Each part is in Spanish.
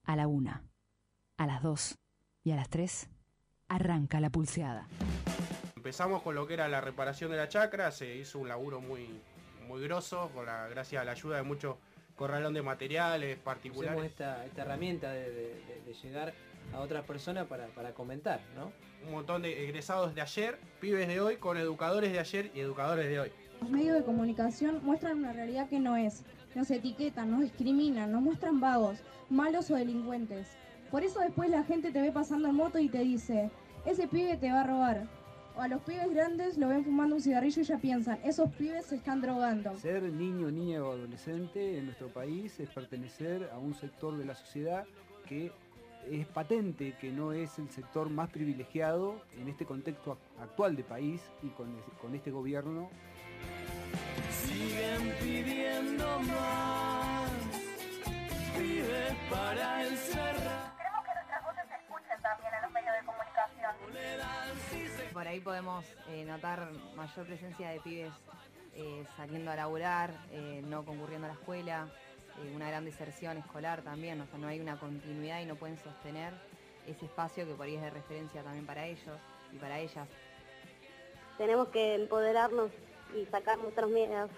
A la 1, a las 2 y a las 3 arranca la pulseada. Empezamos con lo que era la reparación de la chacra, se hizo un laburo muy grosso, gracias a la ayuda de muchos corralón de materiales particulares. Usemos esta herramienta de llegar a otras personas para comentar, ¿no? Un montón de egresados de ayer, pibes de hoy, con educadores de ayer y educadores de hoy. Los medios de comunicación muestran una realidad que no es. Nos etiquetan, nos discriminan, nos muestran vagos, malos o delincuentes. Por eso después la gente te ve pasando en moto y te dice, ese pibe te va a robar. O a los pibes grandes lo ven fumando un cigarrillo y ya piensan, esos pibes se están drogando. Ser niño, niña o adolescente en nuestro país es pertenecer a un sector de la sociedad que es patente que no es el sector más privilegiado en este contexto actual de país y con este gobierno. Siguen pidiendo más, pibes para encerrar. Queremos que nuestras voces se escuchen también en los medios de comunicación. Por ahí podemos notar mayor presencia de pibes saliendo a laburar, no concurriendo a la escuela, una gran deserción escolar también, o sea, no hay una continuidad y no pueden sostener ese espacio que por ahí es de referencia también para ellos y para ellas. Tenemos que empoderarnos y sacar nuestros miedos.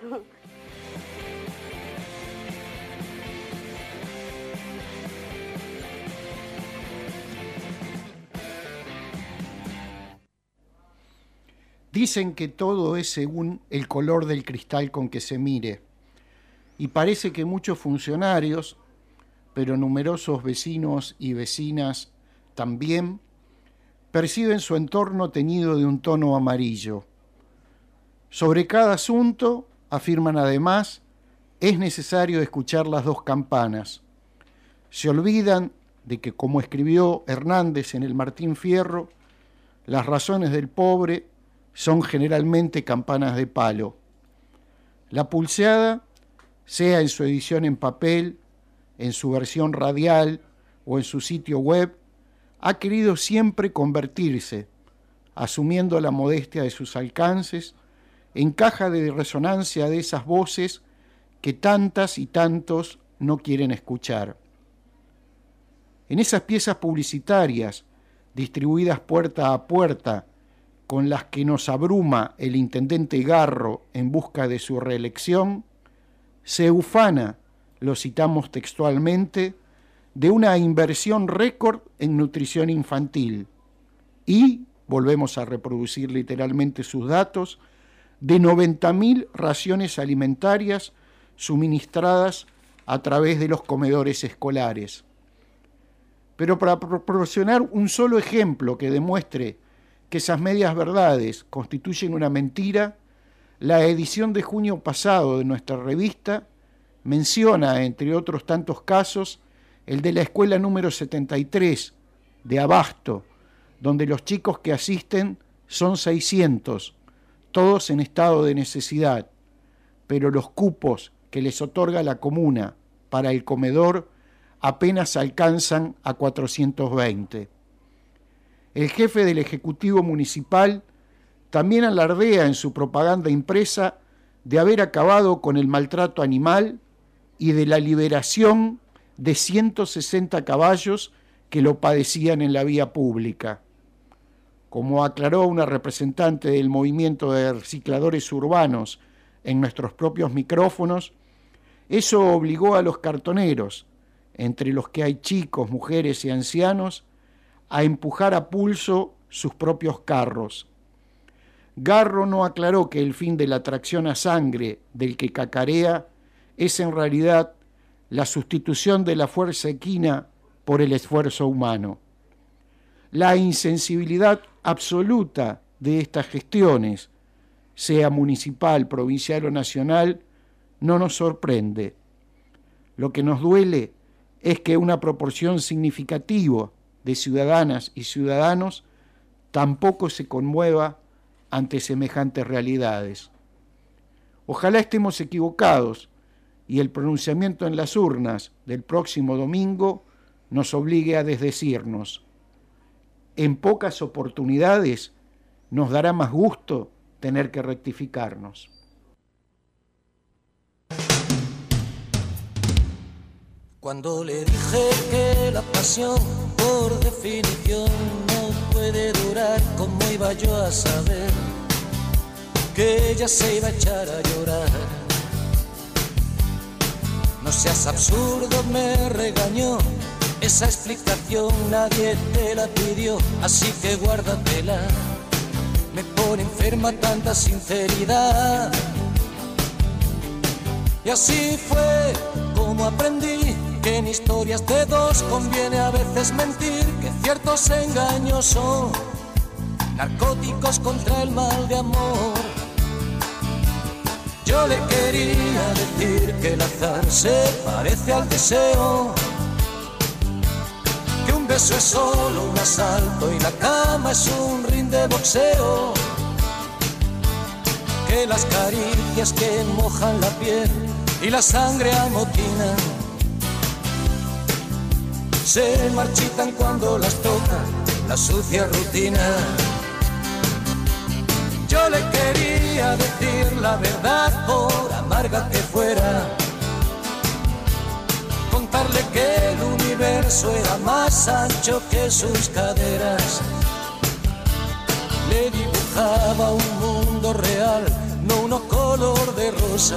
Dicen que todo es según el color del cristal con que se mire, y parece que muchos funcionarios, pero numerosos vecinos y vecinas también, perciben su entorno teñido de un tono amarillo. Sobre cada asunto, afirman además, es necesario escuchar las dos campanas. Se olvidan de que, como escribió Hernández en el Martín Fierro, las razones del pobre son generalmente campanas de palo. La pulseada, sea en su edición en papel, en su versión radial o en su sitio web, ha querido siempre convertirse, asumiendo la modestia de sus alcances, en caja de resonancia de esas voces que tantas y tantos no quieren escuchar. En esas piezas publicitarias, distribuidas puerta a puerta, con las que nos abruma el intendente Garro en busca de su reelección, se ufana, lo citamos textualmente, de una inversión récord en nutrición infantil y, volvemos a reproducir literalmente sus datos, de 90.000 raciones alimentarias suministradas a través de los comedores escolares. Pero para proporcionar un solo ejemplo que demuestre que esas medias verdades constituyen una mentira, la edición de junio pasado de nuestra revista menciona, entre otros tantos casos, el de la escuela número 73 de Abasto, donde los chicos que asisten son 600, todos en estado de necesidad, pero los cupos que les otorga la comuna para el comedor apenas alcanzan a 420. El jefe del Ejecutivo Municipal también alardea en su propaganda impresa de haber acabado con el maltrato animal y de la liberación de 160 caballos que lo padecían en la vía pública. Como aclaró una representante del movimiento de recicladores urbanos en nuestros propios micrófonos, eso obligó a los cartoneros, entre los que hay chicos, mujeres y ancianos, a empujar a pulso sus propios carros. Garro no aclaró que el fin de la tracción a sangre del que cacarea es en realidad la sustitución de la fuerza equina por el esfuerzo humano. La insensibilidad absoluta de estas gestiones, sea municipal, provincial o nacional, no nos sorprende. Lo que nos duele es que una proporción significativa de ciudadanas y ciudadanos tampoco se conmueva ante semejantes realidades. Ojalá estemos equivocados y el pronunciamiento en las urnas del próximo domingo nos obligue a desdecirnos. En pocas oportunidades nos dará más gusto tener que rectificarnos. Cuando le dije que la la pasión, por definición, no puede durar. ¿Cómo iba yo a saber que ella se iba a echar a llorar? No seas absurdo, me regañó. Esa explicación nadie te la pidió, así que guárdatela. Me pone enferma tanta sinceridad. Y así fue como aprendí que en historias de dos conviene a veces mentir, que ciertos engaños son narcóticos contra el mal de amor. Yo le quería decir que el azar se parece al deseo, que un beso es solo un asalto y la cama es un ring de boxeo, que las caricias que mojan la piel y la sangre amotinan se marchitan cuando las toca la sucia rutina. Yo le quería decir la verdad, por amarga que fuera, contarle que el universo era más ancho que sus caderas. Le dibujaba un mundo real, no uno color de rosa,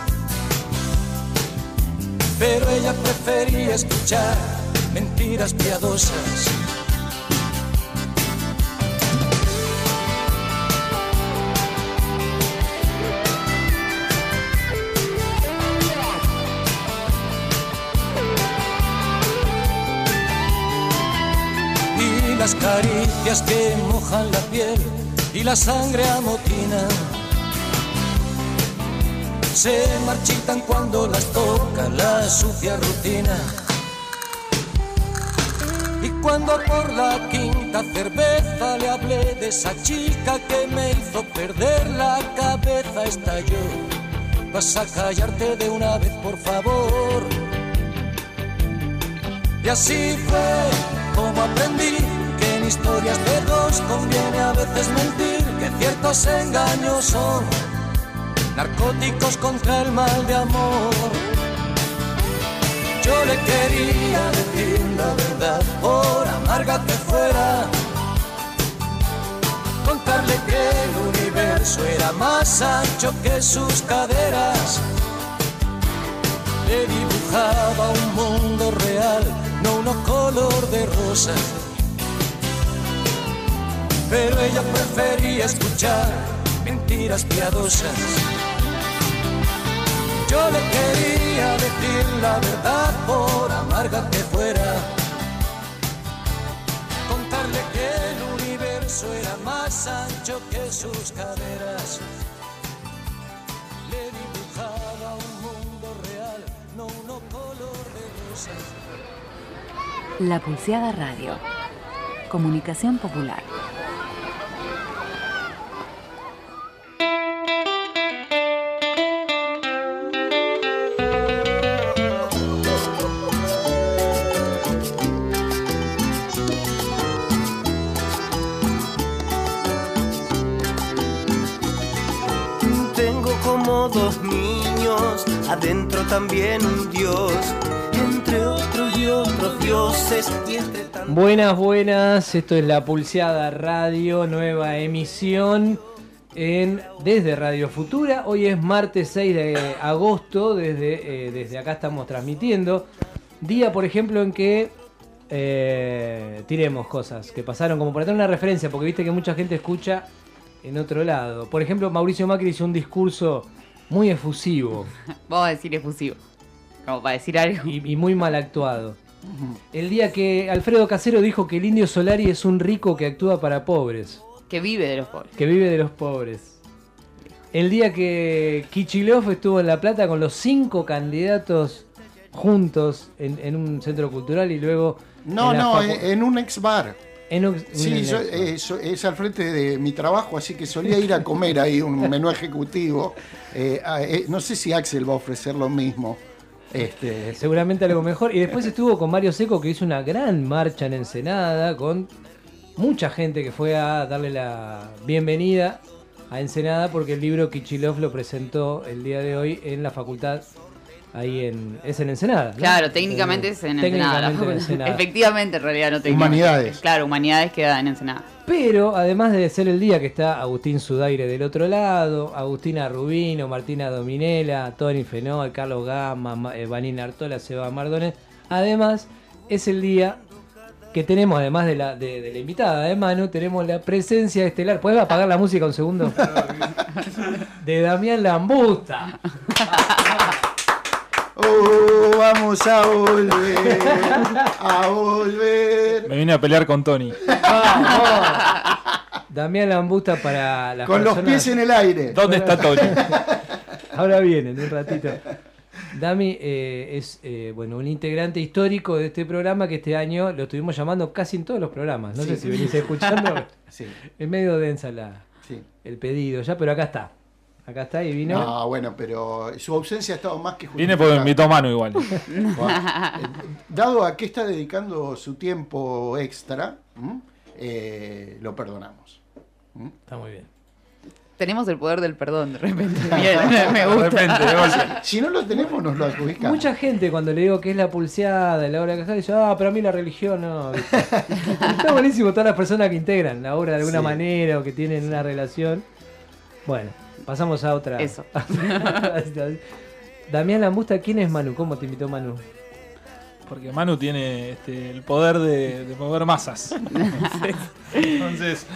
pero ella prefería escuchar mentiras piadosas. Y las caricias que mojan la piel y la sangre amotina se marchitan cuando las toca la sucia rutina. Y cuando por la quinta cerveza le hablé de esa chica que me hizo perder la cabeza, estalló. Vas a callarte de una vez, por favor. Y así fue como aprendí que en historias de dos conviene a veces mentir, que ciertos engaños son narcóticos contra el mal de amor. Yo le quería decir la verdad, por amarga que fuera, contarle que el universo era más ancho que sus caderas. Le dibujaba un mundo real, no uno color de rosa, pero ella prefería escuchar mentiras piadosas. Yo le quería decir la verdad, por amarga que fuera, contarle que el universo era más ancho que sus caderas. Le dibujaba un mundo real, no uno color de rosa. La Pulseada Radio. Comunicación popular. Como dos niños, adentro también un dios, entre otros y otros dioses y entre tantos... Buenas, esto es La Pulseada Radio, nueva emisión desde Radio Futura. Hoy es martes 6 de agosto, desde acá estamos transmitiendo. Día, por ejemplo, en que tiremos cosas que pasaron, como para tener una referencia, porque viste que mucha gente escucha en otro lado. Por ejemplo, Mauricio Macri hizo un discurso muy efusivo. Vamos a decir efusivo, como para decir algo. Y muy mal actuado. El día que Alfredo Casero dijo que el Indio Solari es un rico que actúa para pobres. Que vive de los pobres. Que vive de los pobres. El día que Kicillof estuvo en La Plata con los 5 candidatos juntos en un centro cultural y luego... en un ex bar. Sí, es al frente de mi trabajo, así que solía ir a comer ahí un menú ejecutivo. No sé si Axel va a ofrecer lo mismo. Seguramente algo mejor. Y después estuvo con Mario Seco, que hizo una gran marcha en Ensenada, con mucha gente que fue a darle la bienvenida a Ensenada, porque el libro Kicillof lo presentó el día de hoy en la Facultad ahí es en Ensenada, ¿no? Claro, técnicamente es en Ensenada. Técnicamente en Ensenada. Efectivamente, en realidad no técnicamente. Humanidades. Claro, Humanidades queda en Ensenada. Pero además de ser el día que está Agustín Sudaire del otro lado, Agustina Rubino, Martina Dominela, Tony Fenol, Carlos Gama, Vanina Artola, Seba Mardones, además es el día que tenemos, además de la invitada de Manu, tenemos la presencia estelar. ¿Puedes apagar la música un segundo? De Damián Lambusta. Oh, vamos a volver, a volver. Me vine a pelear con Tony. Damián Lambusta para las con personas... los pies en el aire. ¿Dónde está Tony? Ahora viene, en un ratito. Dami es un integrante histórico de este programa que este año lo estuvimos llamando casi en todos los programas. No sé si venís escuchando. Sí. Es medio densa sí. el pedido ya, pero acá está. Acá está y vino. No, bueno, pero su ausencia ha estado más que justificada. Viene porque me invitó Manu igual. Dado a que está dedicando su tiempo extra, lo perdonamos. Está muy bien. Tenemos el poder del perdón, de repente. Bien, me gusta. De repente, si no lo tenemos, nos lo adjudicamos. Mucha gente cuando le digo que es la pulseada, la obra de Casal, dice, pero a mí la religión no. Está buenísimo todas las personas que integran la obra de alguna manera o que tienen una relación. Bueno, pasamos a otra. Eso. Damián Lambusta, ¿quién es Manu? ¿Cómo te invitó Manu? Porque Manu tiene el poder de mover masas. Entonces,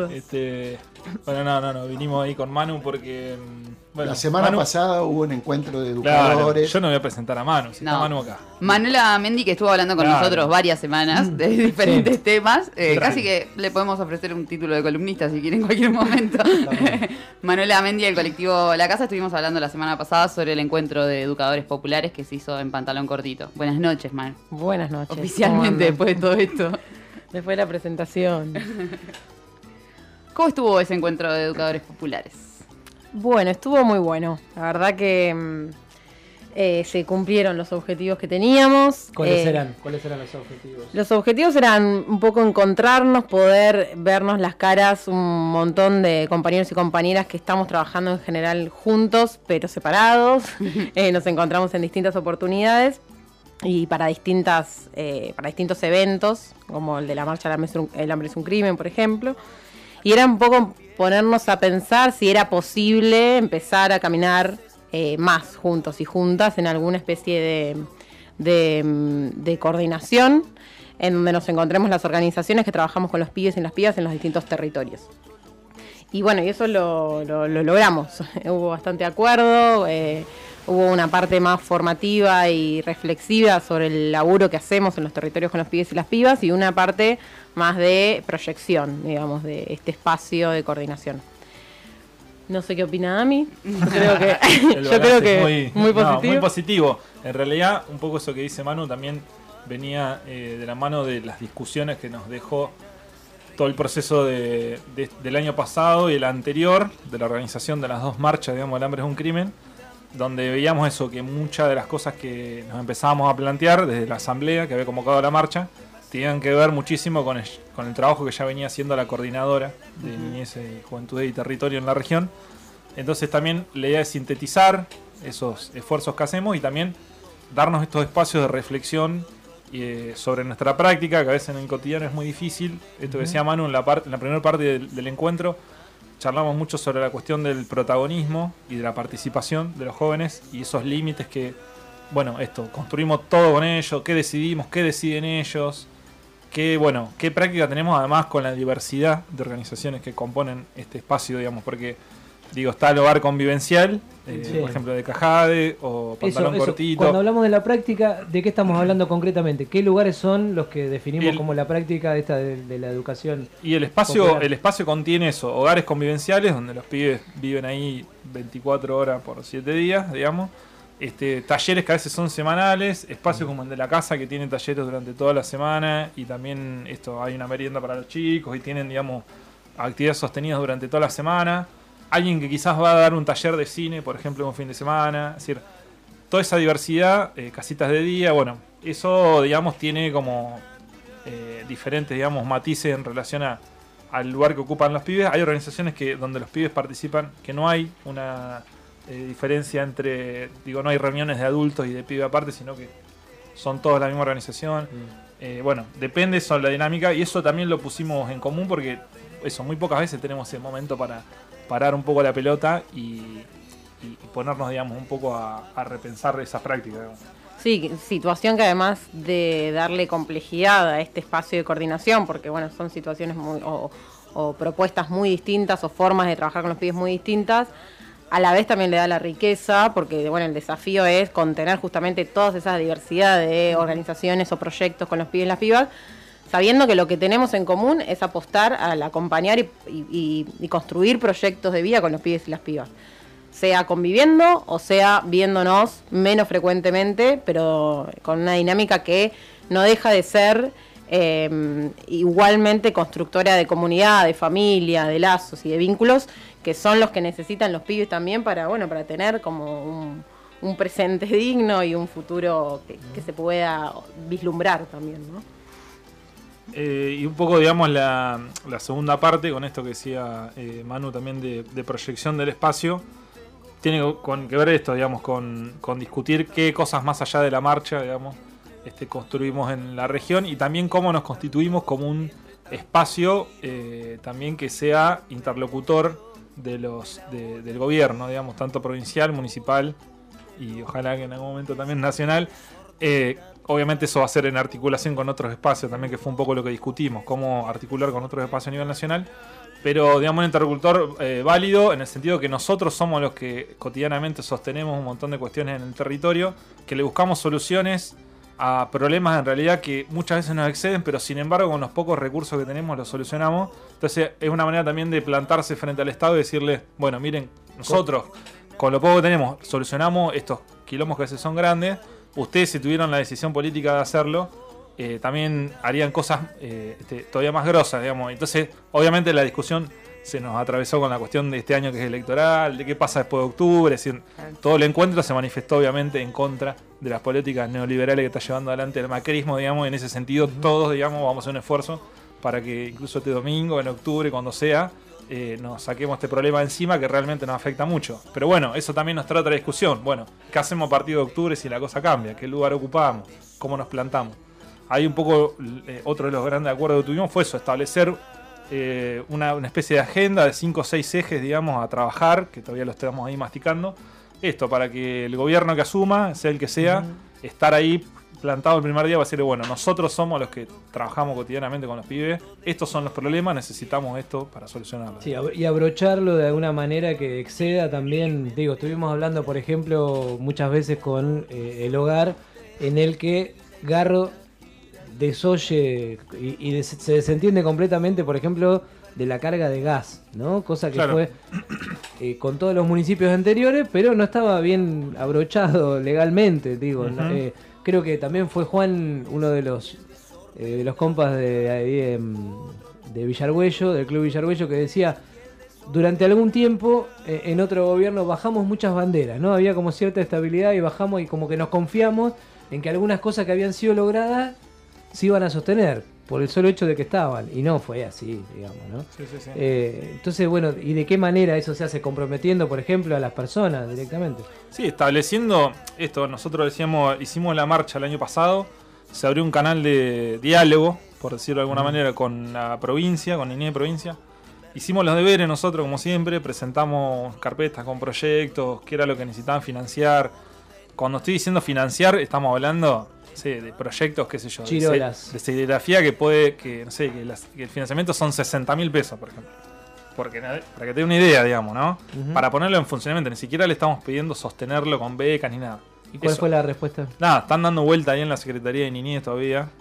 bueno, no, vinimos ahí con Manu porque... Bueno, la semana pasada hubo un encuentro de educadores. Claro, yo no voy a presentar a Manu, si está Manu acá. Manuela Mendi, que estuvo hablando con nosotros varias semanas de diferentes temas, casi que le podemos ofrecer un título de columnista si quiere en cualquier momento. Manuela Mendi del colectivo La Casa, estuvimos hablando la semana pasada sobre el encuentro de educadores populares que se hizo en Pantalón Cortito. Buenas noches, Manu. Buenas noches. Oficialmente, después de todo esto. Después de la presentación. ¿Cómo estuvo ese encuentro de educadores populares? Bueno, estuvo muy bueno. La verdad que se cumplieron los objetivos que teníamos. ¿Cuáles eran los objetivos? Los objetivos eran un poco encontrarnos, poder vernos las caras, un montón de compañeros y compañeras que estamos trabajando en general juntos, pero separados. Nos encontramos en distintas oportunidades y para distintos eventos, como el de la marcha El hambre es un crimen, por ejemplo. Y era un poco ponernos a pensar si era posible empezar a caminar más juntos y juntas en alguna especie de coordinación en donde nos encontremos las organizaciones que trabajamos con los pibes y las pibas en los distintos territorios. Y bueno, y eso lo logramos. Hubo bastante acuerdo, hubo una parte más formativa y reflexiva sobre el laburo que hacemos en los territorios con los pibes y las pibas y una parte más de proyección, digamos, de este espacio de coordinación. No sé qué opina Dami. Yo creo que muy positivo. No, muy positivo. En realidad, un poco eso que dice Manu también venía de la mano de las discusiones que nos dejó todo el proceso del año pasado y el anterior, de la organización de las dos marchas, digamos, El hambre es un crimen, donde veíamos eso, que muchas de las cosas que nos empezábamos a plantear desde la asamblea que había convocado la marcha, tenían que ver muchísimo con el trabajo que ya venía haciendo la coordinadora de Niñez, Juventud y Territorio en la región. Entonces también la idea es sintetizar esos esfuerzos que hacemos y también darnos estos espacios de reflexión sobre nuestra práctica, que a veces en el cotidiano es muy difícil. Esto que decía Manu en la primera parte del encuentro, charlamos mucho sobre la cuestión del protagonismo y de la participación de los jóvenes y esos límites que, bueno, construimos todo con ellos, qué decidimos, qué deciden ellos, qué práctica tenemos además con la diversidad de organizaciones que componen este espacio, digamos, porque está el hogar convivencial, por ejemplo, de Cajade o Pantalón Cortito. Cuando hablamos de la práctica, ¿de qué estamos hablando concretamente? ¿Qué lugares son los que definimos como la práctica de la educación? Y el espacio contiene eso, hogares convivenciales, donde los pibes viven ahí 24 horas por 7 días, digamos. Talleres que a veces son semanales, espacios como el de la casa que tiene talleres durante toda la semana y también hay una merienda para los chicos y tienen, digamos, actividades sostenidas durante toda la semana. Alguien que quizás va a dar un taller de cine, por ejemplo, un fin de semana. Es decir, toda esa diversidad, casitas de día, bueno, eso, digamos, tiene como diferentes, digamos, matices en relación al lugar que ocupan los pibes. Hay organizaciones donde los pibes participan, que no hay una diferencia entre, digo, no hay reuniones de adultos y de pibe aparte, sino que son todos la misma organización. Bueno, depende eso la dinámica, y eso también lo pusimos en común porque eso, muy pocas veces tenemos ese momento para parar un poco la pelota y ponernos, digamos, un poco a repensar esas prácticas, digamos. Sí, situación que además de darle complejidad a este espacio de coordinación, porque bueno, son situaciones o propuestas muy distintas o formas de trabajar con los pibes muy distintas, a la vez también le da la riqueza, porque bueno, el desafío es contener justamente toda esa diversidad de organizaciones o proyectos con los pibes y las pibas, sabiendo que lo que tenemos en común es apostar al acompañar y construir proyectos de vida con los pibes y las pibas. Sea conviviendo o sea viéndonos menos frecuentemente, pero con una dinámica que no deja de ser igualmente constructora de comunidad, de familia, de lazos y de vínculos, que son los que necesitan los pibes también para tener como un presente digno y un futuro que se pueda vislumbrar también, ¿no? Y un poco, digamos, la segunda parte, con esto que decía Manu también de proyección del espacio, tiene que ver esto, digamos, con discutir qué cosas más allá de la marcha, digamos, construimos en la región, y también cómo nos constituimos como un espacio también que sea interlocutor del gobierno, digamos, tanto provincial, municipal y ojalá que en algún momento también nacional. Obviamente eso va a ser en articulación con otros espacios también, que fue un poco lo que discutimos, cómo articular con otros espacios a nivel nacional. Pero, digamos, un interlocutor válido en el sentido que nosotros somos los que cotidianamente sostenemos un montón de cuestiones en el territorio, que le buscamos soluciones a problemas en realidad que muchas veces nos exceden, pero sin embargo con los pocos recursos que tenemos los solucionamos. Entonces es una manera también de plantarse frente al Estado y decirle, bueno, miren, nosotros con lo poco que tenemos solucionamos estos quilombos que a veces son grandes. Ustedes, si tuvieron la decisión política de hacerlo, también harían cosas todavía más grosas, digamos. Entonces, obviamente la discusión se nos atravesó con la cuestión de este año que es electoral, de qué pasa después de octubre. Es decir, todo el encuentro se manifestó obviamente en contra de las políticas neoliberales que está llevando adelante el macrismo, digamos. En ese sentido, todos, digamos, vamos a hacer un esfuerzo para que incluso este domingo, en octubre, cuando sea, nos saquemos este problema encima que realmente nos afecta mucho. Pero bueno, eso también nos trae otra discusión. Bueno, ¿qué hacemos a partir de octubre si la cosa cambia? ¿Qué lugar ocupamos? ¿Cómo nos plantamos? Ahí un poco otro de los grandes acuerdos que tuvimos fue eso, establecer una especie de agenda de 5 o 6 ejes, digamos, a trabajar, que todavía lo estamos ahí masticando. Esto, para que el gobierno que asuma, sea el que sea, estar ahí plantado el primer día va a decirle, bueno, nosotros somos los que trabajamos cotidianamente con los pibes, estos son los problemas, necesitamos esto para solucionarlos. Sí, y abrocharlo de alguna manera que exceda también, digo, estuvimos hablando, por ejemplo, muchas veces con el hogar, en el que Garro desoye y se desentiende completamente, por ejemplo, de la carga de gas, ¿no? Cosa que claro, fue con todos los municipios anteriores, pero no estaba bien abrochado legalmente, digo. Creo que también fue Juan, uno de los compas de Villargüello, del Club Villargüello, que decía, durante algún tiempo, en otro gobierno bajamos muchas banderas, ¿no? Había como cierta estabilidad y bajamos y como que nos confiamos en que algunas cosas que habían sido logradas se iban a sostener por el solo hecho de que estaban, y no fue así, digamos, ¿no? Sí. Entonces, bueno, ¿y de qué manera eso se hace? Comprometiendo, por ejemplo, a las personas directamente. Sí, estableciendo esto, nosotros hicimos la marcha el año pasado, se abrió un canal de diálogo, por decirlo de alguna manera, con la provincia, con INE de provincia. Hicimos los deberes nosotros, como siempre, presentamos carpetas con proyectos, qué era lo que necesitaban financiar. Cuando estoy diciendo financiar, estamos hablando de proyectos, qué sé yo, Chirolas. de serigrafía que el financiamiento son 60.000 pesos, por ejemplo. Porque, para que te dé una idea, digamos, ¿no? Para ponerlo en funcionamiento, ni siquiera le estamos pidiendo sostenerlo con becas ni nada. ¿Y cuál fue la respuesta? Nada, están dando vuelta ahí en la Secretaría de Niñez todavía,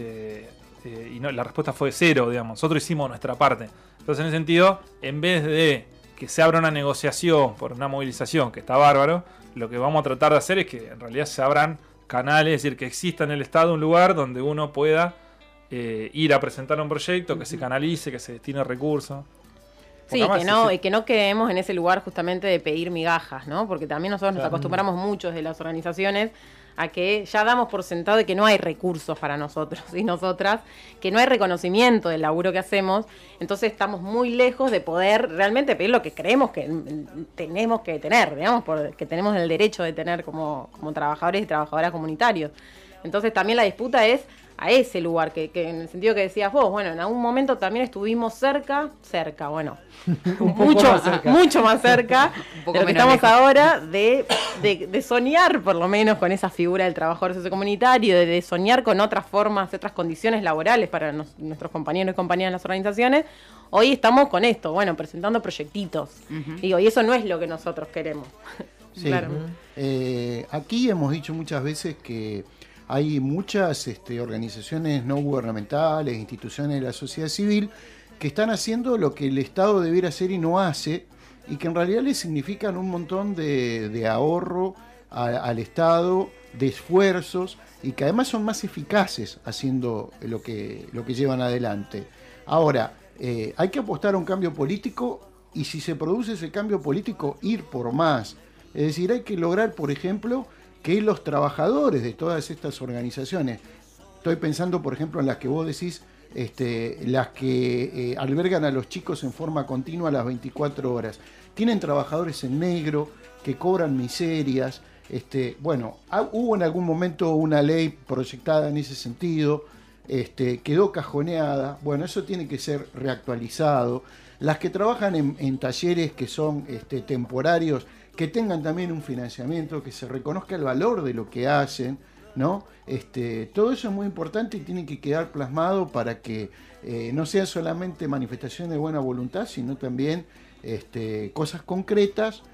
y no, la respuesta fue 0, digamos. Nosotros hicimos nuestra parte. Entonces, en ese sentido, en vez de que se abra una negociación por una movilización, que está bárbaro, lo que vamos a tratar de hacer es que en realidad se abran canales, es decir, que exista en el Estado un lugar donde uno pueda ir a presentar un proyecto, que se canalice, que se destine recursos. Sí, que no quedemos en ese lugar justamente de pedir migajas, ¿no? Porque también nosotros nos acostumbramos muchos de las organizaciones a que ya damos por sentado de que no hay recursos para nosotros y nosotras, que no hay reconocimiento del laburo que hacemos, entonces estamos muy lejos de poder realmente pedir lo que creemos que tenemos que tener, digamos, que tenemos el derecho de tener como trabajadores y trabajadoras comunitarios. Entonces también la disputa es a ese lugar, que en el sentido que decías vos, bueno, en algún momento también estuvimos cerca, bueno, mucho más cerca de lo que estamos lejos ahora, de soñar por lo menos con esa figura del trabajador sociocomunitario, de soñar con otras formas, otras condiciones laborales para nuestros compañeros y compañeras en las organizaciones. Hoy estamos con esto, bueno, presentando proyectitos. Digo, y eso no es lo que nosotros queremos. Sí. Claro. Aquí hemos dicho muchas veces que hay muchas organizaciones no gubernamentales, instituciones de la sociedad civil, que están haciendo lo que el Estado debiera hacer y no hace, y que en realidad le significan un montón de ahorro al Estado, de esfuerzos, y que además son más eficaces haciendo lo que llevan adelante. Ahora, hay que apostar a un cambio político, y si se produce ese cambio político, ir por más. Es decir, hay que lograr, por ejemplo, que los trabajadores de todas estas organizaciones, estoy pensando por ejemplo en las que vos decís, las que albergan a los chicos en forma continua a las 24 horas, tienen trabajadores en negro que cobran miserias, hubo en algún momento una ley proyectada en ese sentido, quedó cajoneada, bueno, eso tiene que ser reactualizado. Las que trabajan en talleres que son temporarios, que tengan también un financiamiento, que se reconozca el valor de lo que hacen, ¿no? Todo eso es muy importante y tiene que quedar plasmado para que no sean solamente manifestaciones de buena voluntad, sino también cosas concretas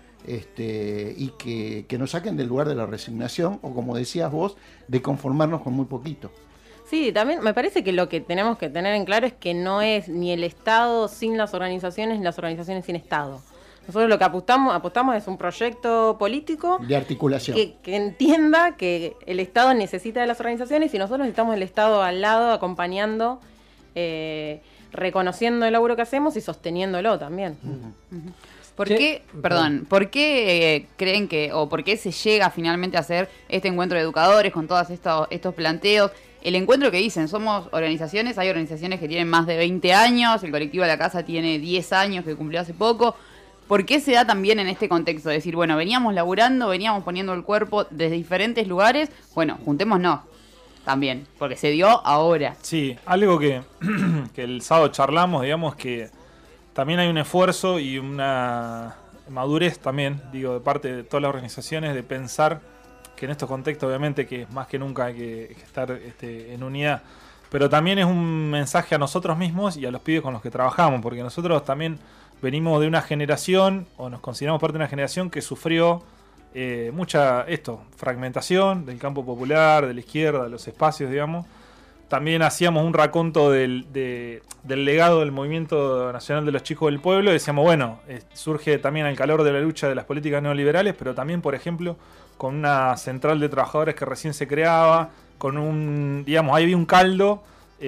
y que nos saquen del lugar de la resignación o, como decías vos, de conformarnos con muy poquito. Sí, también me parece que lo que tenemos que tener en claro es que no es ni el Estado sin las organizaciones ni las organizaciones sin Estado. Nosotros lo que apostamos es un proyecto político de articulación que entienda que el Estado necesita de las organizaciones y nosotros necesitamos el Estado al lado, acompañando, reconociendo el laburo que hacemos y sosteniéndolo también. ¿Por qué creen que, o por qué se llega finalmente a hacer este encuentro de educadores con todos estos planteos? El encuentro que dicen, somos organizaciones, hay organizaciones que tienen más de 20 años, el colectivo de la casa tiene 10 años, que cumplió hace poco. ¿Por qué se da también en este contexto? Es decir, bueno, veníamos laburando, veníamos poniendo el cuerpo desde diferentes lugares, bueno, juntémonos también, porque se dio ahora. Sí, algo que el sábado charlamos, digamos que también hay un esfuerzo y una madurez también, digo, de parte de todas las organizaciones de pensar que en estos contextos obviamente que más que nunca hay que estar en unidad, pero también es un mensaje a nosotros mismos y a los pibes con los que trabajamos, porque nosotros también venimos de una generación, o nos consideramos parte de una generación que sufrió mucha fragmentación del campo popular, de la izquierda, de los espacios, digamos. También hacíamos un raconto del legado del Movimiento Nacional de los Chicos del Pueblo y decíamos, bueno, surge también al calor de la lucha de las políticas neoliberales, pero también, por ejemplo, con una central de trabajadores que recién se creaba, con ahí había un caldo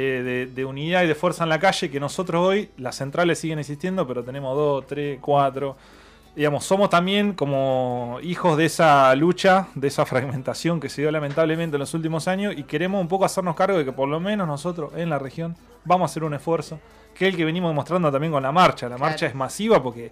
de unidad y de fuerza en la calle que nosotros hoy, las centrales siguen existiendo, pero tenemos 2, 3, 4. Digamos, somos también como hijos de esa lucha, de esa fragmentación que se dio lamentablemente en los últimos años y queremos un poco hacernos cargo de que por lo menos nosotros en la región vamos a hacer un esfuerzo, que es el que venimos demostrando también con la marcha. La marcha es masiva porque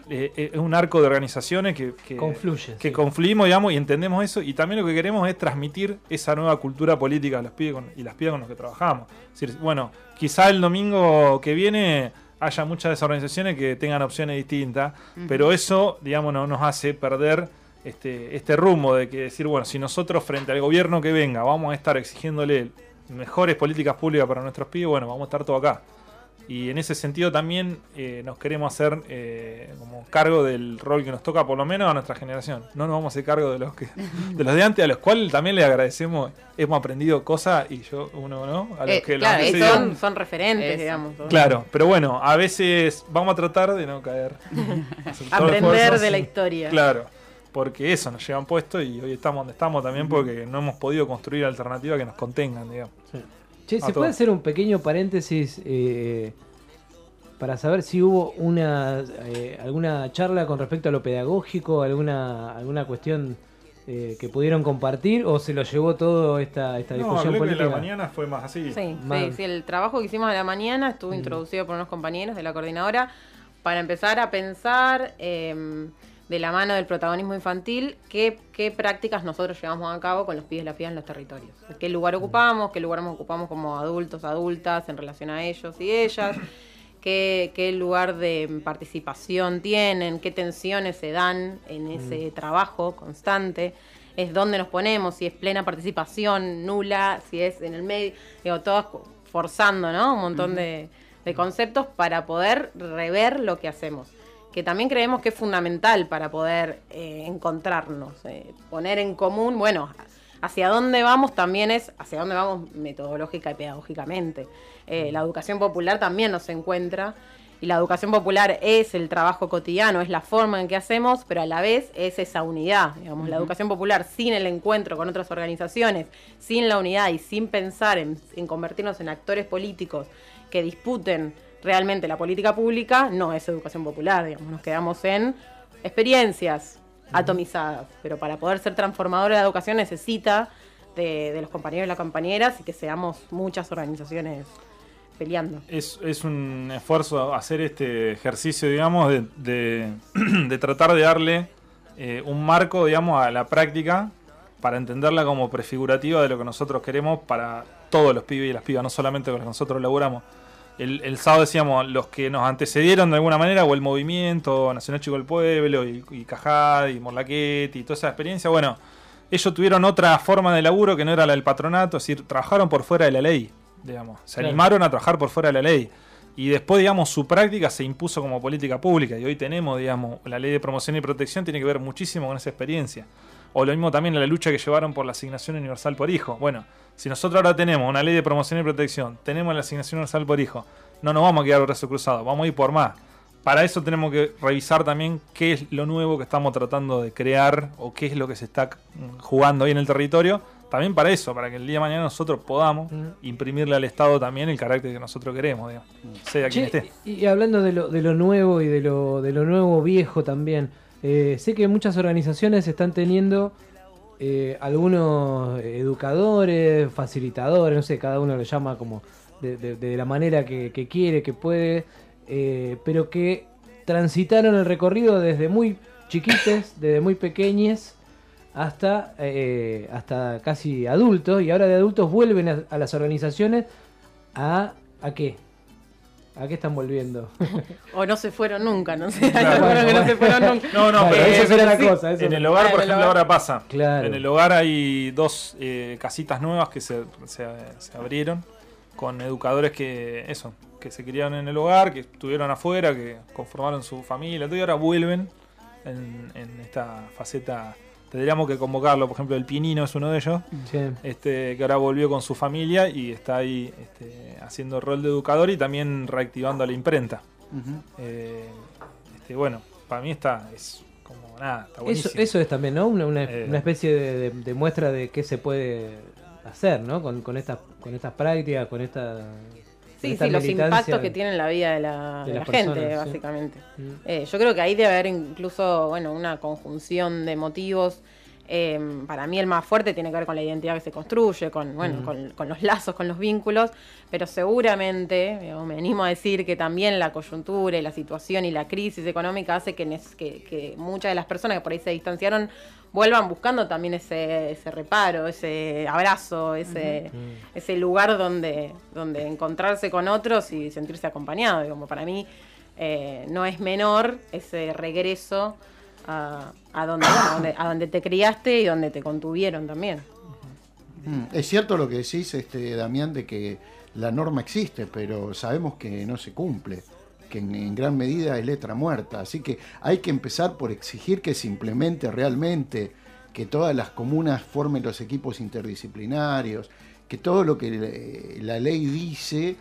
es un arco de organizaciones que confluimos, digamos, y entendemos eso, y también lo que queremos es transmitir esa nueva cultura política a los pibes y las pibas con los que trabajamos. Es decir, bueno, quizá el domingo que viene haya muchas de esas organizaciones que tengan opciones distintas, pero eso, digamos, no nos hace perder este rumbo de que decir, bueno, si nosotros frente al gobierno que venga vamos a estar exigiéndole mejores políticas públicas para nuestros pibes, bueno, vamos a estar todo acá. Y en ese sentido también nos queremos hacer como cargo del rol que nos toca, por lo menos a nuestra generación. No nos vamos a hacer cargo de los de antes, a los cuales también les agradecemos. Hemos aprendido cosas y uno no. A los que claro, son referentes, digamos. Claro, pero bueno, a veces vamos a tratar de no caer. Aprender de la historia. Claro, porque eso nos llevan puesto y hoy estamos donde estamos también porque no hemos podido construir alternativas que nos contengan, digamos. Sí. Che, ¿se puede hacer un pequeño paréntesis para saber si hubo alguna charla con respecto a lo pedagógico, alguna cuestión que pudieron compartir o se lo llevó todo esta discusión no, política? De la mañana fue más así. Sí, el trabajo que hicimos a la mañana estuvo introducido por unos compañeros de la coordinadora para empezar a pensar de la mano del protagonismo infantil qué prácticas nosotros llevamos a cabo con los pibes y las pibas en los territorios. ¿Qué lugar ocupamos? ¿Qué lugar ocupamos como adultos, adultas en relación a ellos y ellas? ¿Qué lugar de participación tienen? ¿Qué tensiones se dan en ese trabajo constante? Es dónde nos ponemos, si es plena participación, nula, si es en el medio, digo, todos forzando, ¿no? Un montón de conceptos para poder rever lo que hacemos. Que también creemos que es fundamental para poder encontrarnos, poner en común, bueno, hacia dónde vamos también es hacia dónde vamos metodológica y pedagógicamente. La educación popular también nos encuentra, y la educación popular es el trabajo cotidiano, es la forma en que hacemos, pero a la vez es esa unidad. Digamos, la educación popular sin el encuentro con otras organizaciones, sin la unidad y sin pensar en convertirnos en actores políticos que disputen realmente la política pública, no es educación popular, digamos, nos quedamos en experiencias atomizadas, pero para poder ser transformadora de la educación necesita de los compañeros y las compañeras y que seamos muchas organizaciones peleando. Es un esfuerzo hacer este ejercicio, digamos, de tratar de darle un marco, digamos, a la práctica para entenderla como prefigurativa de lo que nosotros queremos para todos los pibes y las pibas, no solamente con los que nosotros laburamos. El sábado decíamos los que nos antecedieron de alguna manera, o el movimiento Nacional Chico del Pueblo, y Cajad, y Morlaquetti, y toda esa experiencia. Bueno, ellos tuvieron otra forma de laburo que no era la del patronato, es decir, trabajaron por fuera de la ley, digamos. Se animaron a trabajar por fuera de la ley. Y después, digamos, su práctica se impuso como política pública. Y hoy tenemos, digamos, la ley de promoción y protección tiene que ver muchísimo con esa experiencia. O lo mismo también la lucha que llevaron por la asignación universal por hijo. Bueno, si nosotros ahora tenemos una ley de promoción y protección, tenemos la asignación universal por hijo, no nos vamos a quedar brazos cruzados, vamos a ir por más. Para eso tenemos que revisar también qué es lo nuevo que estamos tratando de crear o qué es lo que se está jugando ahí en el territorio. También para eso, para que el día de mañana nosotros podamos imprimirle al Estado también el carácter que nosotros queremos, digamos, sea quien esté. Y hablando de lo nuevo y de lo nuevo viejo también, sé que muchas organizaciones están teniendo algunos educadores, facilitadores, no sé, cada uno lo llama como de la manera que quiere, que puede, pero que transitaron el recorrido desde muy chiquites, desde muy pequeñes, hasta casi adultos, y ahora de adultos vuelven a las organizaciones ¿a qué? ¿A qué están volviendo? O no se fueron nunca, no sé. Claro, no se fueron nunca. No, pero eso es otra cosa. En el hogar, por ejemplo, ahora pasa. Claro. En el hogar hay 2 casitas nuevas que se abrieron con educadores que se criaron en el hogar, que estuvieron afuera, que conformaron su familia, y ahora vuelven en esta faceta. Tendríamos que convocarlo, por ejemplo, el Pinino es uno de ellos, sí. Que ahora volvió con su familia y está ahí haciendo rol de educador y también reactivando la imprenta. Bueno, para mí es como nada, está buenísimo. Eso es también, ¿no? Una especie de muestra de qué se puede hacer, ¿no? Con estas prácticas, con esta... Sí, los impactos que tiene en la vida de la personas, gente, sí. básicamente. Yo creo que ahí debe haber incluso, una conjunción de motivos. Para mí el más fuerte tiene que ver con la identidad que se construye, con los lazos, con los vínculos, pero seguramente, me animo a decir que también la coyuntura y la situación y la crisis económica hace que muchas de las personas que por ahí se distanciaron vuelvan buscando también ese reparo, ese abrazo, ese lugar donde encontrarse con otros y sentirse acompañado. Como para mí no es menor ese regreso a donde te criaste y donde te contuvieron también. Es cierto lo que decís, Damián, de que la norma existe, pero sabemos que no se cumple, que en gran medida es letra muerta, así que hay que empezar por exigir que se implemente realmente, que todas las comunas formen los equipos interdisciplinarios, que todo lo que la ley dice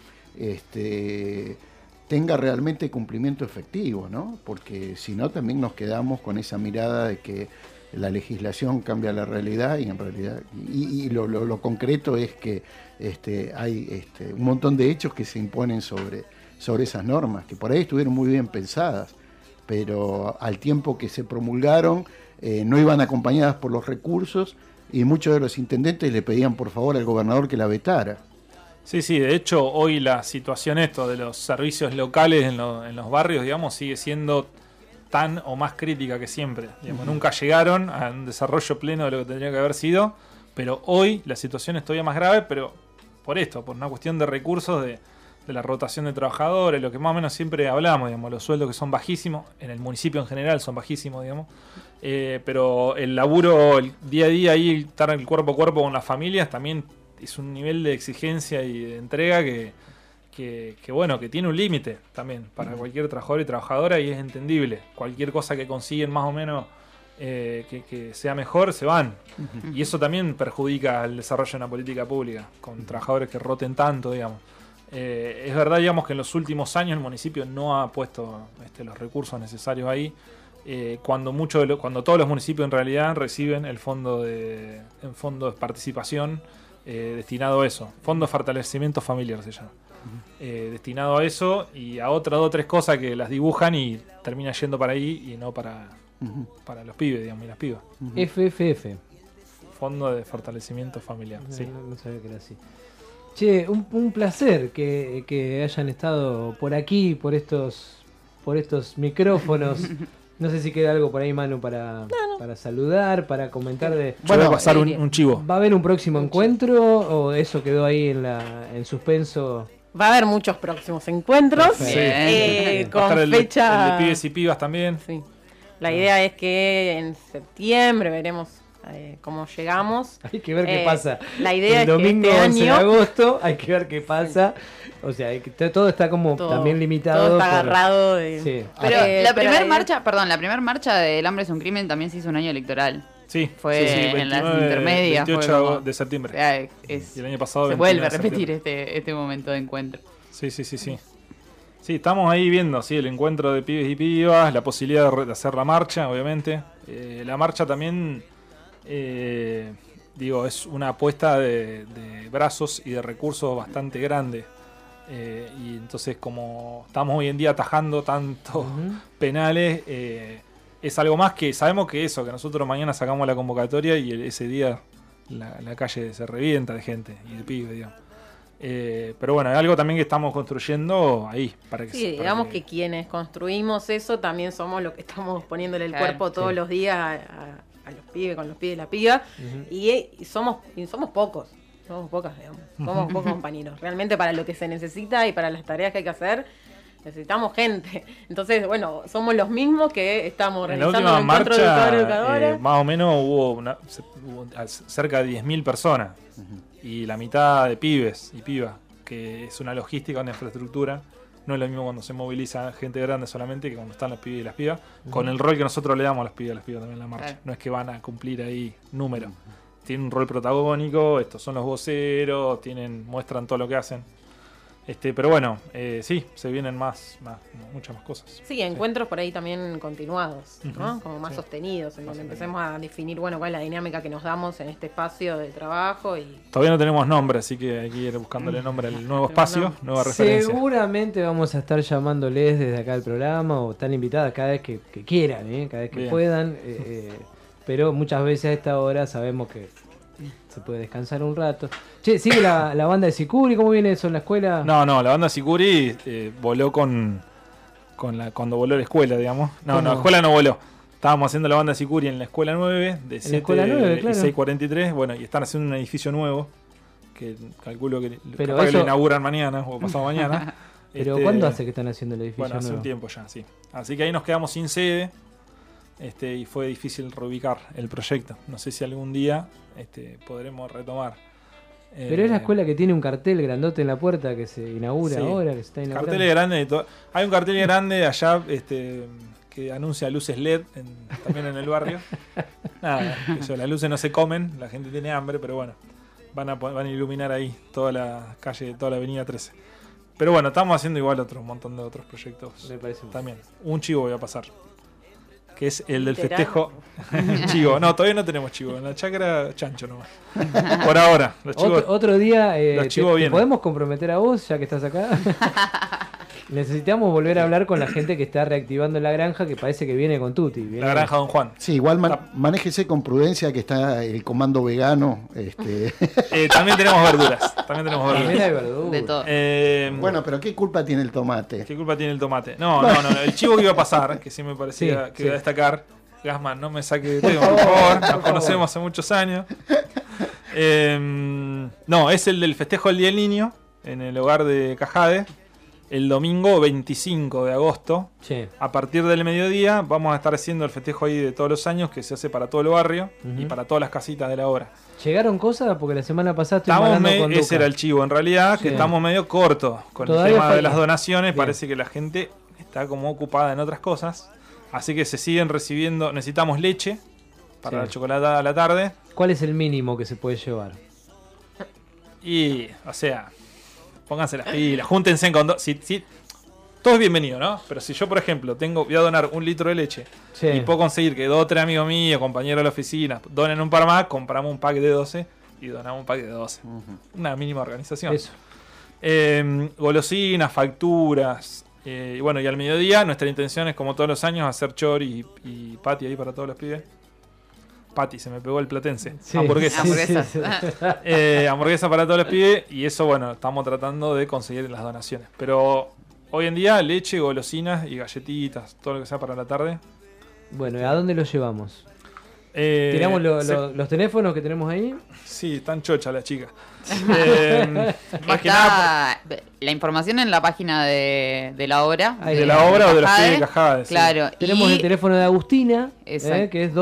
tenga realmente cumplimiento efectivo, ¿no? Porque si no también nos quedamos con esa mirada de que la legislación cambia la realidad y en realidad lo concreto es que hay un montón de hechos que se imponen sobre esas normas, que por ahí estuvieron muy bien pensadas, pero al tiempo que se promulgaron no iban acompañadas por los recursos y muchos de los intendentes le pedían por favor al gobernador que la vetara. Sí, de hecho hoy la situación esto de los servicios locales en los barrios, digamos, sigue siendo tan o más crítica que siempre. Digamos, nunca llegaron a un desarrollo pleno de lo que tendría que haber sido, pero hoy la situación es todavía más grave, pero por una cuestión de recursos, de la rotación de trabajadores, lo que más o menos siempre hablamos, digamos, los sueldos que son bajísimos, en el municipio en general son bajísimos, digamos, pero el laburo, el día a día ahí, estar en el cuerpo a cuerpo con las familias, también es un nivel de exigencia y de entrega que tiene un límite también para cualquier trabajador y trabajadora, y es entendible. Cualquier cosa que consiguen más o menos que sea mejor, se van. Y eso también perjudica el desarrollo de una política pública, con trabajadores que roten tanto, digamos. Es verdad, digamos, que en los últimos años el municipio no ha puesto los recursos necesarios ahí, cuando todos los municipios en realidad reciben el fondo de participación destinado a eso. Fondo de fortalecimiento familiar se llama. Destinado a eso y a otras 2 o 3 cosas que las dibujan y termina yendo para ahí y no para los pibes, digamos, y las pibas. FFF. Fondo de fortalecimiento familiar. Sí. No sabía que era así. Che, un placer que hayan estado por aquí, por estos micrófonos. No sé si queda algo por ahí, Manu, para saludar, para comentar de... Bueno, va a pasar un chivo. ¿Va a haber un próximo encuentro o eso quedó ahí en suspenso? Va a haber muchos próximos encuentros con fecha... El de pibes y pibas también. Sí. La idea es que en septiembre veremos cómo llegamos. Hay que ver qué pasa. La idea el domingo es que 11 de agosto hay que ver qué pasa. O sea, todo está como también limitado. Todo está agarrado. Sí. Pero la primera marcha del hambre es un crimen también se hizo un año electoral. Sí, fue 29, en las intermedias. 28 de septiembre. O sea, y el año pasado se vuelve a repetir este momento de encuentro. Sí. Sí, estamos ahí viendo el encuentro de pibes y pibas, la posibilidad de hacer la marcha, obviamente. La marcha también, es una apuesta de brazos y de recursos bastante grande. Y entonces, como estamos hoy en día atajando tantos penales, es algo más que sabemos que nosotros mañana sacamos la convocatoria y ese día la calle se revienta de gente y de pibes, digamos. Pero bueno, es algo también que estamos construyendo ahí para que digamos que quienes construimos eso también somos los que estamos poniéndole el cuerpo todos los días a los pibes, con los pibes y la piba, y somos pocos. Somos pocas, digamos. Somos pocos compañeros. Realmente para lo que se necesita y para las tareas que hay que hacer, necesitamos gente. Entonces, bueno, somos los mismos que estamos realizando el encuentro de educadores y educadoras. Más o menos hubo cerca de 10.000 personas. Y la mitad de pibes y pibas, que es una logística, una infraestructura. No es lo mismo cuando se moviliza gente grande solamente que cuando están los pibes y las pibas. Con el rol que nosotros le damos a los pibes y a las pibas también en la marcha. No es que van a cumplir ahí números. Tienen un rol protagónico, estos son los voceros, muestran todo lo que hacen. Pero bueno, se vienen muchas más cosas. Sí, encuentros por ahí también continuados, ¿no? Como más sostenidos, en donde empecemos a definir, cuál es la dinámica que nos damos en este espacio de trabajo. Y todavía no tenemos nombre, así que hay que ir buscándole nombre al nuevo espacio, nueva referencia. Seguramente vamos a estar llamándoles desde acá al programa, o están invitadas cada vez que quieran, cada vez que puedan. Pero muchas veces a esta hora sabemos que se puede descansar un rato. Che, ¿sigue la banda de Sicuri? ¿Cómo viene eso en la escuela? No, la banda de Sicuri voló cuando voló la escuela, digamos. No, la escuela no voló. Estábamos haciendo la banda de Sicuri en la escuela 9, de 7 y 6:43. Bueno, y están haciendo un edificio nuevo, que calculo que lo inauguran mañana o pasado mañana. ¿Pero cuándo hace que están haciendo el edificio nuevo? Hace un tiempo ya, sí. Así que ahí nos quedamos sin sede. Y fue difícil reubicar el proyecto. No sé si algún día podremos retomar. Pero es la escuela que tiene un cartel grandote en la puerta que se inaugura ahora, que se está inaugurando. Carteles grandes. Hay un cartel grande allá que anuncia luces LED también en el barrio. Nada, las luces no se comen, la gente tiene hambre, pero bueno, van a iluminar ahí toda la calle, toda la avenida 13. Pero bueno, estamos haciendo igual un montón de otros proyectos. Me parece también. Un chivo voy a pasar, que es el del festejo. Chivo. No, todavía no tenemos chivo. En la chacra, chancho nomás. Por ahora. Los chivos, otro día los chivos te podemos comprometer a vos, ya que estás acá. Necesitamos volver a hablar con la gente que está reactivando la granja, que parece que viene con Tuti. La granja Don Juan. Sí, igual manéjese con prudencia, que está el comando vegano. También tenemos verduras. También hay verduras. De todo. Bueno, pero ¿qué culpa tiene el tomate? ¿Qué culpa tiene el tomate? No. El chivo que iba a pasar, que sí me parecía que iba a destacar. Gasman, no me saque de tema, por favor. Nos conocemos hace muchos años. No, es el del festejo del Día del Niño, en el hogar de Cajade. El domingo 25 de agosto, a partir del mediodía, vamos a estar haciendo el festejo ahí de todos los años, que se hace para todo el barrio y para todas las casitas de la obra. ¿Llegaron cosas? Porque la semana pasada estuvimos hablando con ese era el chivo, en realidad, que estamos medio cortos con el tema de las donaciones. Bien. Parece que la gente está como ocupada en otras cosas, así que se siguen recibiendo. Necesitamos leche para la chocolatada a la tarde. ¿Cuál es el mínimo que se puede llevar? Y, o sea, pónganse las pilas, júntense con dos. Si, todo es bienvenido, ¿no? Pero si yo, por ejemplo, voy a donar 1 litro de leche y puedo conseguir que 2 o 3 amigos míos, compañeros de la oficina, donen un par más, compramos un pack de 12 y donamos un pack de 12. Una mínima organización. Eso. Golosinas, facturas. Y bueno, y al mediodía nuestra intención es, como todos los años, hacer chori y patty ahí para todos los pibes. Patty, se me pegó el platense. Sí. Hamburguesas. Sí. Hamburguesas para todos los pibes. Y eso, bueno, estamos tratando de conseguir las donaciones. Pero hoy en día, leche, golosinas y galletitas, todo lo que sea para la tarde. Bueno, ¿a dónde los llevamos? ¿Tiramos los teléfonos que tenemos ahí? Sí, están chochas las chicas. Más que nada, la información en la página de la obra. De la obra o de los pibes de Cajade. Claro. Tenemos el teléfono de Agustina, que es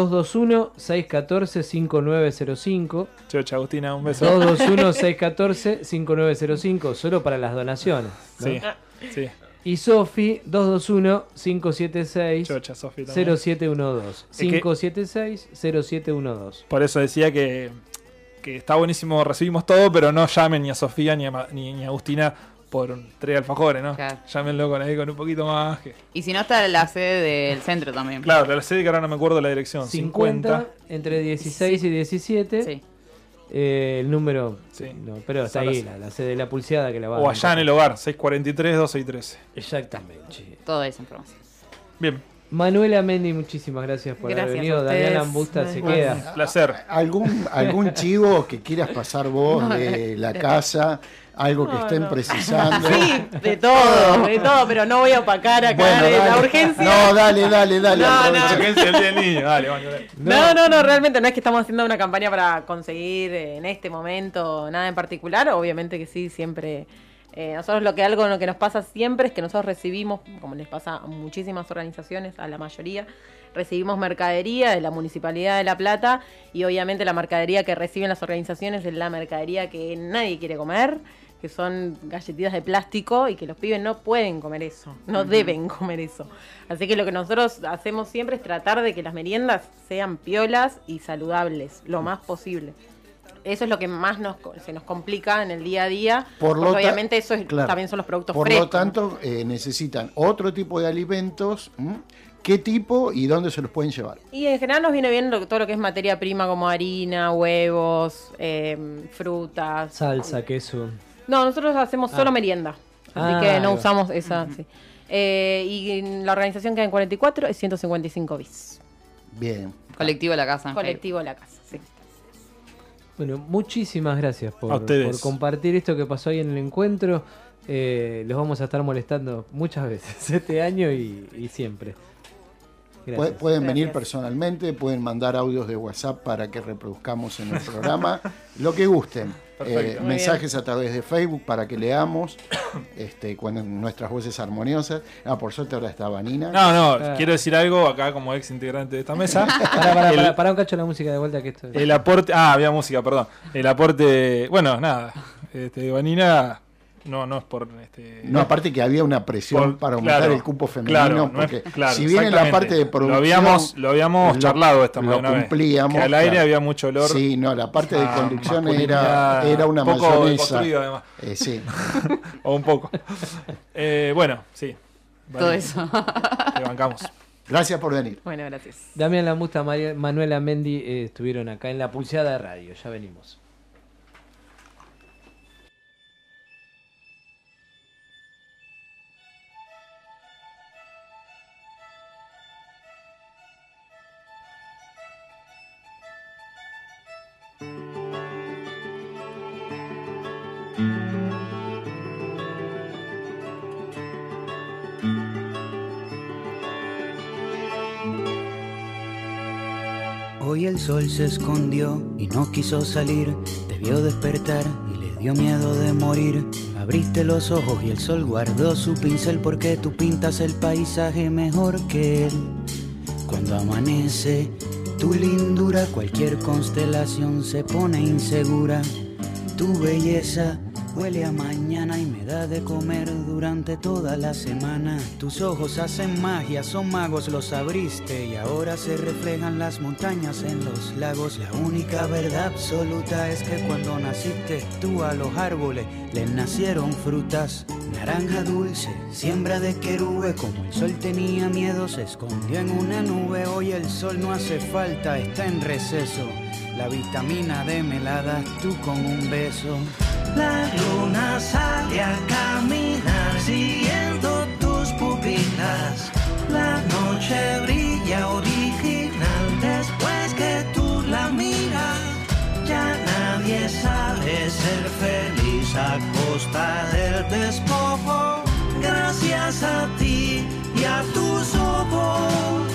221-614-5905. Chocha, Agustina, un beso. 221-614-5905, solo para las donaciones, ¿no? Sí. Y Sofi, 221-576-0712. 576-0712. Por eso decía que está buenísimo, recibimos todo, pero no llamen ni a Sofía ni a Agustina por 3 alfajores, ¿no? Claro. Llámenlo con un poquito más. Y si no, está la sede del centro también. Claro, la sede, que ahora no me acuerdo la dirección. 50 entre 16 y 17. Sí. El número, no, pero está ahí, la sede de la pulseada que la va a... O allá en el hogar, 643-2613. Exactamente. Toda esa información. Bien. Manuela Mendy, muchísimas gracias por haber venido. Damián Ambusta se queda. Placer. ¿Algún chivo que quieras pasar vos de la casa? Algo que estén precisando. Sí, de todo, pero no voy a opacar acá la urgencia. No, dale. La urgencia del Día del Niño, dale. No, realmente no es que estamos haciendo una campaña para conseguir en este momento nada en particular. Obviamente que sí, siempre. Nosotros lo que nos pasa siempre es que nosotros recibimos, como les pasa a muchísimas organizaciones, a la mayoría, recibimos mercadería de la Municipalidad de La Plata, y obviamente la mercadería que reciben las organizaciones es la mercadería que nadie quiere comer, que son galletitas de plástico, y que los pibes no pueden comer eso, no deben comer eso. Así que lo que nosotros hacemos siempre es tratar de que las meriendas sean piolas y saludables, lo más posible. Eso es lo que más se nos complica en el día a día, porque obviamente eso también son los productos frescos. Por lo tanto, necesitan otro tipo de alimentos. ¿Qué tipo y dónde se los pueden llevar? Y en general nos viene bien todo lo que es materia prima, como harina, huevos, frutas. Salsa, queso. No, nosotros hacemos solo merienda, así que no usamos esa. Sí. Y la organización queda en 44, es 155 bis. Bien. Colectivo La Casa. Colectivo La Casa, sí. Bueno, muchísimas gracias por compartir esto que pasó ahí en el encuentro. Los vamos a estar molestando muchas veces este año y siempre. Gracias. Pueden venir personalmente, pueden mandar audios de WhatsApp para que reproduzcamos en el programa, lo que gusten. Mensajes a través de Facebook para que leamos con nuestras voces armoniosas. Por suerte ahora está Vanina. Quiero decir algo acá como ex integrante de esta mesa. Para un cacho la música de vuelta, que esto es... El aporte... había música, perdón. El aporte... Bueno, nada. Vanina... No es por... No, aparte que había una presión para aumentar el cupo femenino, porque si bien en la parte de producción... Lo habíamos charlado esta vez. Lo cumplíamos. Que al aire había mucho olor. Sí, la parte de conducción era una mayonesa. Además. Sí. O un poco. Bueno, sí. Todo eso. Te bancamos. Gracias por venir. Bueno, gracias. Damián Lamusta, Manuela Mendy estuvieron acá en La Pulseada de Radio. Ya venimos. y el sol se escondió y no quiso salir. Te vio despertar y le dio miedo de morir. Abriste los ojos y el sol guardó su pincel, porque tú pintas el paisaje mejor que él. Cuando amanece tu lindura, cualquier constelación se pone insegura. Tu belleza huele a mañana y me da de comer durante toda la semana. Tus ojos hacen magia, son magos, los abriste y ahora se reflejan las montañas en los lagos. La única verdad absoluta es que cuando naciste tú a los árboles les nacieron frutas. Naranja dulce, siembra de querube, como el sol tenía miedo se escondió en una nube. Hoy el sol no hace falta, está en receso. La vitamina D me la das tú con un beso. La luna sale a caminar siguiendo tus pupilas. La noche brilla original después que tú la miras. Ya nadie sabe ser feliz a costa del despojo. Gracias a ti y a tus ojos.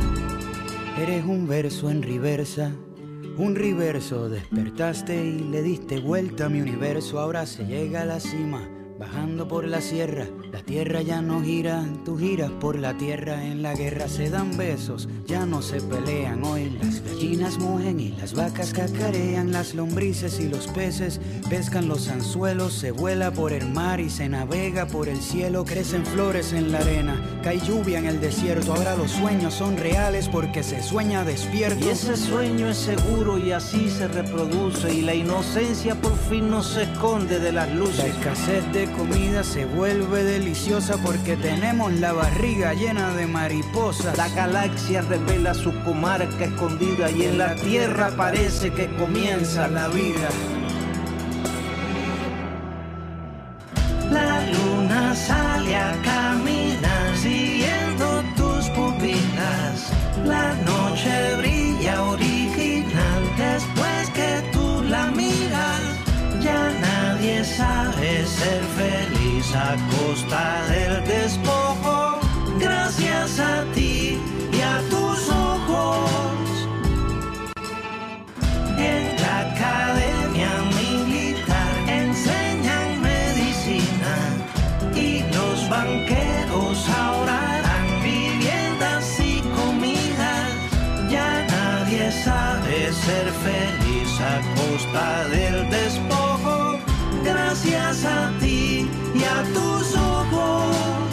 Eres un verso en reversa. Un reverso, despertaste y le diste vuelta a mi universo. Ahora se llega a la cima, bajando por la sierra. La tierra ya no gira, tú giras por la tierra. En la guerra se dan besos, ya no se pelean. Hoy las gallinas mugen y las vacas cacarean. Las lombrices y los peces pescan los anzuelos. Se vuela por el mar y se navega por el cielo. Crecen flores en la arena, cae lluvia en el desierto. Ahora los sueños son reales porque se sueña despierto. Y ese sueño es seguro y así se reproduce. Y la inocencia por fin no se esconde de las luces. La escasez de comida se vuelve deliciosa porque tenemos la barriga llena de mariposas. La galaxia revela su comarca escondida y en la tierra parece que comienza la vida. La luna sale a caminar siguiendo tus pupilas. La noche brilla original después que tú la miras. Ya nadie sabe ser feliz a costa del despojo. Gracias a ti y a tus ojos. En la academia militar enseñan medicina y los banqueros ahora dan viviendas y comidas. Ya nadie sabe ser feliz a costa del despojo. Gracias a ti y a tus ojos.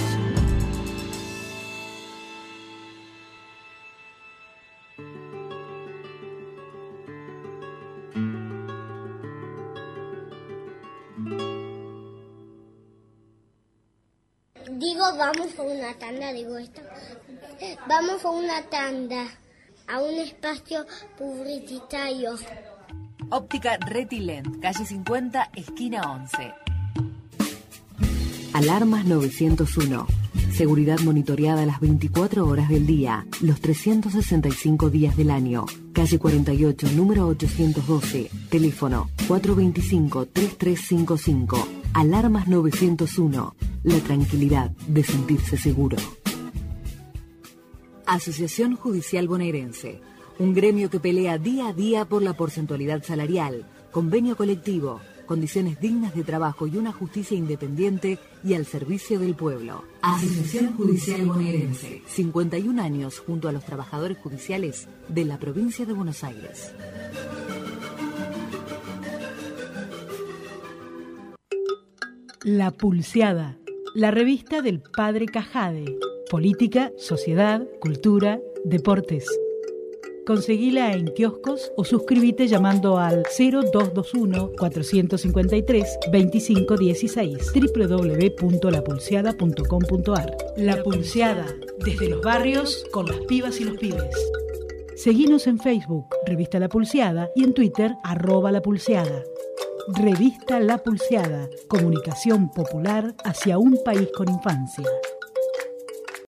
Vamos a una tanda, digo esto. Vamos a una tanda, a un espacio publicitario. Óptica Retilent, calle 50, esquina 11. Alarmas 901. Seguridad monitoreada las 24 horas del día, los 365 días del año. Calle 48, número 812. Teléfono 425-3355. Alarmas 901. La tranquilidad de sentirse seguro. Asociación Judicial Bonaerense. Un gremio que pelea día a día por la porcentualidad salarial, convenio colectivo, condiciones dignas de trabajo y una justicia independiente y al servicio del pueblo. Asociación Judicial Bonaerense. 51 años junto a los trabajadores judiciales de la provincia de Buenos Aires. La Pulseada, la revista del Padre Cajade. Política, sociedad, cultura, deportes. Conseguila en kioscos o suscríbete llamando al 0221-453-2516 www.lapulseada.com.ar. La Pulseada, desde los barrios con las pibas y los pibes. Seguinos en Facebook, Revista La Pulseada, y en Twitter, @lapulseada. Revista La Pulseada, comunicación popular hacia un país con infancia.